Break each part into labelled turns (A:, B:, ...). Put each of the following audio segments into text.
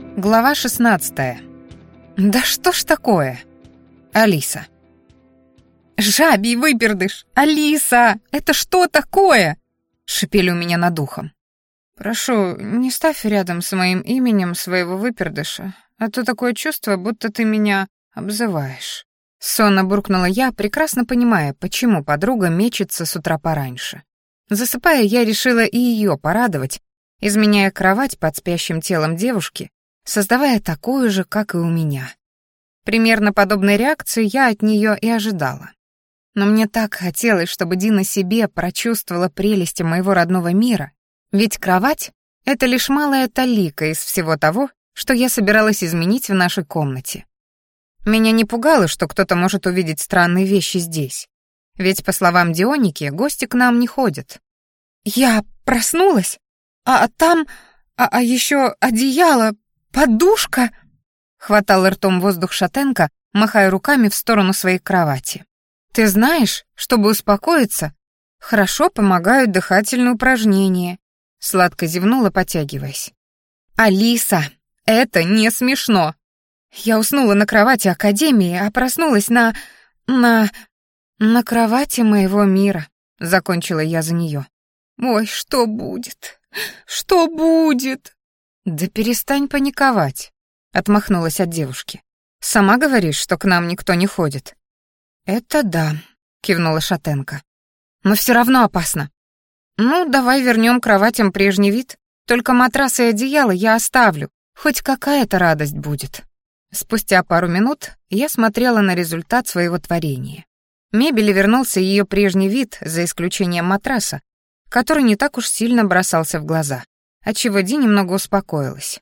A: Глава 16. Да что ж такое? Алиса. «Жабий выпердыш! Алиса! Это что такое?» — шипели у меня над ухом. «Прошу, не ставь рядом с моим именем своего выпердыша, а то такое чувство, будто ты меня обзываешь». Сонно буркнула я, прекрасно понимая, почему подруга мечется с утра пораньше. Засыпая, я решила и ее порадовать, изменяя кровать под спящим телом девушки, создавая такую же, как и у меня. Примерно подобной реакции я от нее и ожидала. Но мне так хотелось, чтобы Дина себе прочувствовала прелести моего родного мира, ведь кровать — это лишь малая талика из всего того, что я собиралась изменить в нашей комнате. Меня не пугало, что кто-то может увидеть странные вещи здесь, ведь, по словам Дионики, гости к нам не ходят. Я проснулась, а там, еще одеяло, подушка. Хватала ртом воздух шатенка, махая руками в сторону своей кровати. Ты знаешь, чтобы успокоиться, хорошо помогают дыхательные упражнения. Сладко зевнула, потягиваясь. Алиса, это не смешно. Я уснула на кровати академии, а проснулась на кровати моего мира. Закончила я за нее. Ой, что будет? Что будет? Да перестань паниковать. Отмахнулась от девушки. Сама говоришь, что к нам никто не ходит. Это да, кивнула шатенка. Но все равно опасно. Ну, давай вернем кроватям прежний вид. Только матрас и одеяло я оставлю. Хоть какая-то радость будет. Спустя пару минут я смотрела на результат своего творения. Мебели вернулся ее прежний вид, за исключением матраса, который не так уж сильно бросался в глаза, отчего Ди немного успокоилась.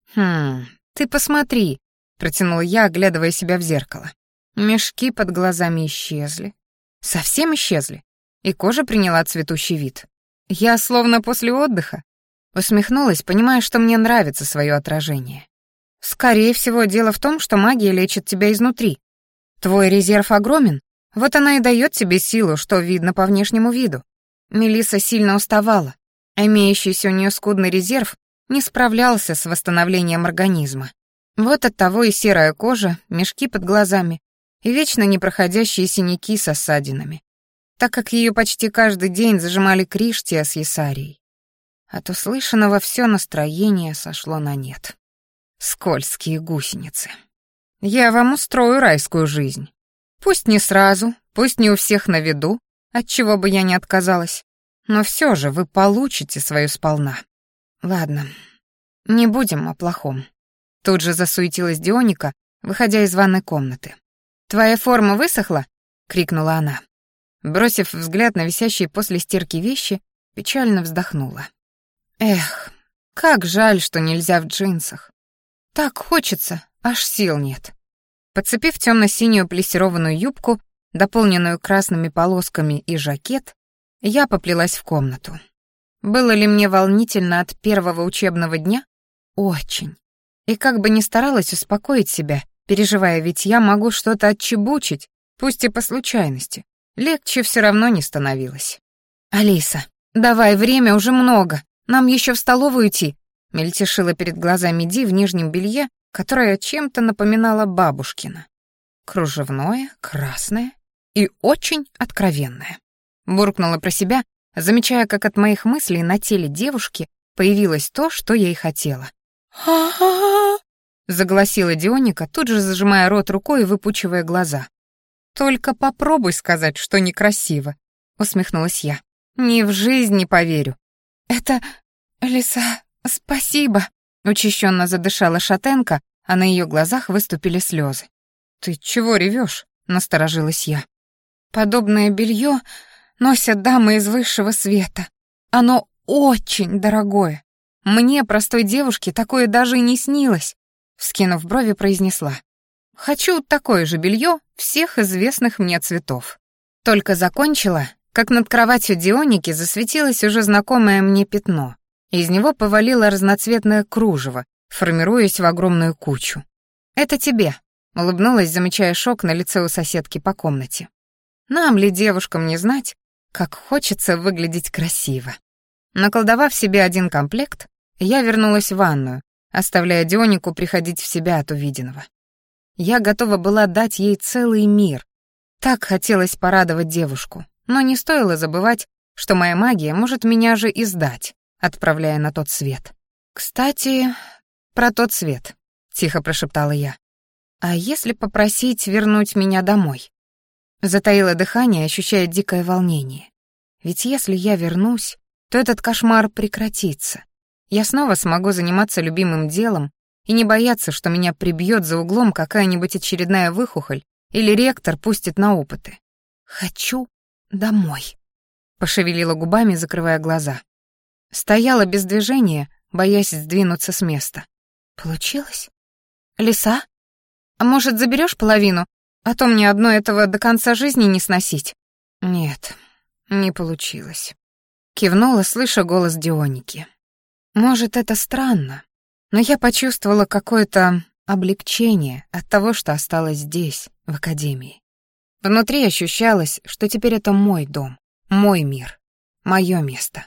A: Ты посмотри», — протянула я, оглядывая себя в зеркало. Мешки под глазами исчезли. Совсем исчезли, и кожа приняла цветущий вид. Я словно после отдыха. Усмехнулась, понимая, что мне нравится свое отражение. Скорее всего, дело в том, что магия лечит тебя изнутри. Твой резерв огромен, вот она и дает тебе силу, что видно по внешнему виду. Мелисса сильно уставала, а имеющийся у нее скудный резерв не справлялся с восстановлением организма. Вот оттого и серая кожа, мешки под глазами и вечно непроходящие синяки со ссадинами, так как ее почти каждый день зажимали Криштия с Есарией. От услышанного все настроение сошло на нет. Скользкие гусеницы. Я вам устрою райскую жизнь. Пусть не сразу, пусть не у всех на виду, от чего бы я не отказалась, но все же вы получите свою сполна. Ладно, не будем о плохом. Тут же засуетилась Дионика, выходя из ванной комнаты. «Твоя форма высохла?» — крикнула она. Бросив взгляд на висящие после стирки вещи, печально вздохнула. Эх, как жаль, что нельзя в джинсах. Так хочется, аж сил нет. Подцепив темно-синюю плессированную юбку, дополненную красными полосками, и жакет, я поплелась в комнату. Было ли мне волнительно от первого учебного дня? Очень. И как бы ни старалась успокоить себя, переживая, ведь я могу что-то отчебучить, пусть и по случайности, легче все равно не становилось. «Алиса, давай, время уже много, нам еще в столовую идти», мельтешила перед глазами Ди в нижнем белье, которое чем-то напоминало бабушкино. Кружевное, красное и очень откровенное. Буркнула про себя, замечая, как от моих мыслей на теле девушки появилось то, что я и хотела. «Ха-ха-ха!» — загласила Дионика, тут же зажимая рот рукой и выпучивая глаза. «Только попробуй сказать, что некрасиво», — усмехнулась я. «Ни в жизнь не поверю». «Это... Лиса, спасибо», — учащенно задышала шатенка, а на ее глазах выступили слезы. «Ты чего ревешь?» — насторожилась я. «Подобное белье носят дамы из высшего света. Оно очень дорогое. Мне, простой девушке, такое даже и не снилось», — вскинув брови, произнесла. «Хочу такое же белье всех известных мне цветов». Только закончила, как над кроватью Дионики засветилось уже знакомое мне пятно. Из него повалило разноцветное кружево, формируясь в огромную кучу. «Это тебе», — улыбнулась, замечая шок на лице у соседки по комнате. «Нам ли, девушкам, не знать, как хочется выглядеть красиво?» Наколдовав себе один комплект, я вернулась в ванную, оставляя Дионику приходить в себя от увиденного. Я готова была дать ей целый мир. Так хотелось порадовать девушку, но не стоило забывать, что моя магия может меня же и сдать, отправляя на тот свет. «Кстати, про тот свет», — тихо прошептала я. «А если попросить вернуть меня домой?» Затаила дыхание, ощущая дикое волнение. Ведь если я вернусь, то этот кошмар прекратится. Я снова смогу заниматься любимым делом и не бояться, что меня прибьет за углом какая-нибудь очередная выхухоль или ректор пустит на опыты. «Хочу домой», — пошевелила губами, закрывая глаза. Стояла без движения, боясь сдвинуться с места. «Получилось? Лиса? А может, заберешь половину, а то мне одно этого до конца жизни не сносить?» «Нет, не получилось», — кивнула, слыша голос Дионики. «Может, это странно, но я почувствовала какое-то облегчение от того, что осталась здесь, в академии. Внутри ощущалось, что теперь это мой дом, мой мир, мое место.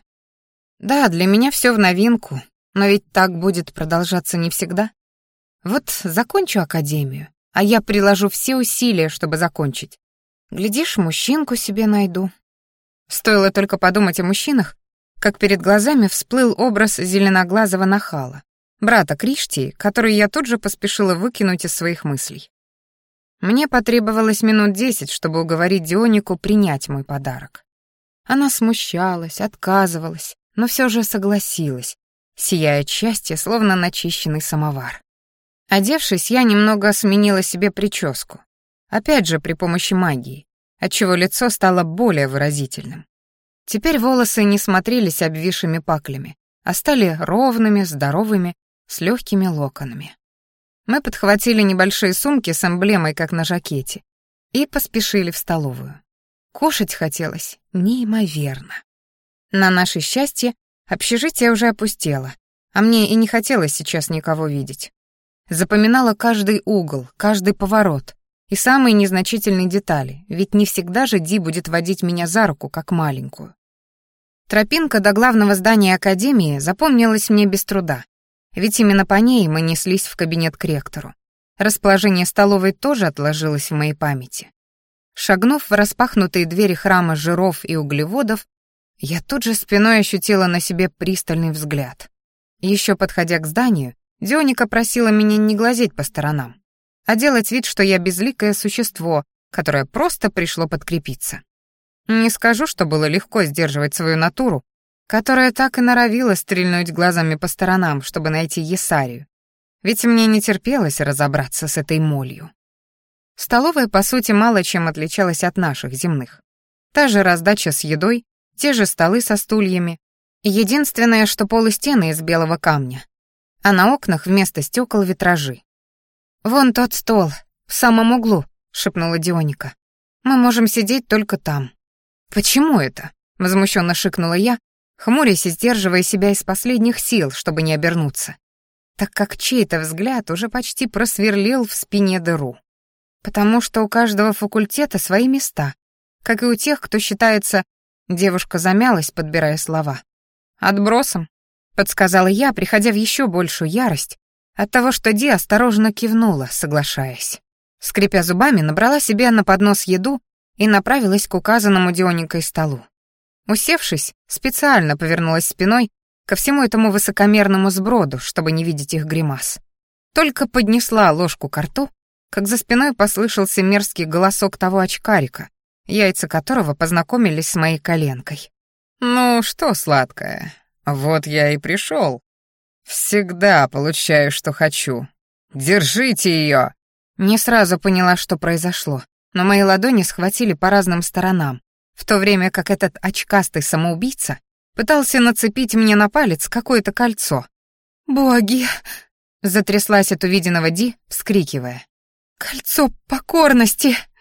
A: Да, для меня все в новинку, но ведь так будет продолжаться не всегда. Вот закончу академию, а я приложу все усилия, чтобы закончить. Глядишь, мужчинку себе найду». Стоило только подумать о мужчинах, как перед глазами всплыл образ зеленоглазого нахала, брата Криштии, который я тут же поспешила выкинуть из своих мыслей. Мне потребовалось минут 10, чтобы уговорить Дионику принять мой подарок. Она смущалась, отказывалась, но все же согласилась, сияя от счастья, словно начищенный самовар. Одевшись, я немного сменила себе прическу, опять же при помощи магии, отчего лицо стало более выразительным. Теперь волосы не смотрелись обвисшими паклями, а стали ровными, здоровыми, с легкими локонами. Мы подхватили небольшие сумки с эмблемой, как на жакете, и поспешили в столовую. Кушать хотелось неимоверно. На наше счастье, общежитие уже опустело, а мне и не хотелось сейчас никого видеть. Запоминала каждый угол, каждый поворот и самые незначительные детали, ведь не всегда же Ди будет водить меня за руку, как маленькую. Тропинка до главного здания академии запомнилась мне без труда, ведь именно по ней мы неслись в кабинет к ректору. Расположение столовой тоже отложилось в моей памяти. Шагнув в распахнутые двери храма жиров и углеводов, я тут же спиной ощутила на себе пристальный взгляд. Еще подходя к зданию, Дионика просила меня не глазеть по сторонам, а делать вид, что я безликое существо, которое просто пришло подкрепиться. Не скажу, что было легко сдерживать свою натуру, которая так и норовила стрельнуть глазами по сторонам, чтобы найти Есарию, ведь мне не терпелось разобраться с этой молью. Столовая, по сути, мало чем отличалась от наших земных. Та же раздача с едой, те же столы со стульями. Единственное, что пол и стены из белого камня, а на окнах вместо стекол витражи. «Вон тот стол, в самом углу», — шепнула Дионика. «Мы можем сидеть только там». «Почему это?» — возмущенно шикнула я, хмурясь и сдерживая себя из последних сил, чтобы не обернуться, так как чей-то взгляд уже почти просверлил в спине дыру. «Потому что у каждого факультета свои места, как и у тех, кто считается...» Девушка замялась, подбирая слова. «Отбросом», — подсказала я, приходя в еще большую ярость от того, что Ди осторожно кивнула, соглашаясь. Скрипя зубами, набрала себе на поднос еду и направилась к указанному Дионикой столу. Усевшись, специально повернулась спиной ко всему этому высокомерному сброду, чтобы не видеть их гримас. Только поднесла ложку ко рту, как за спиной послышался мерзкий голосок того очкарика, яйца которого познакомились с моей коленкой. «Ну что, сладкая, вот я и пришел. Всегда получаю, что хочу. Держите ее!» Не сразу поняла, что произошло, но мои ладони схватили по разным сторонам, в то время как этот очкастый самоубийца пытался нацепить мне на палец какое-то кольцо. «Боги!» — затряслась от увиденного Ди, вскрикивая. «Кольцо покорности!»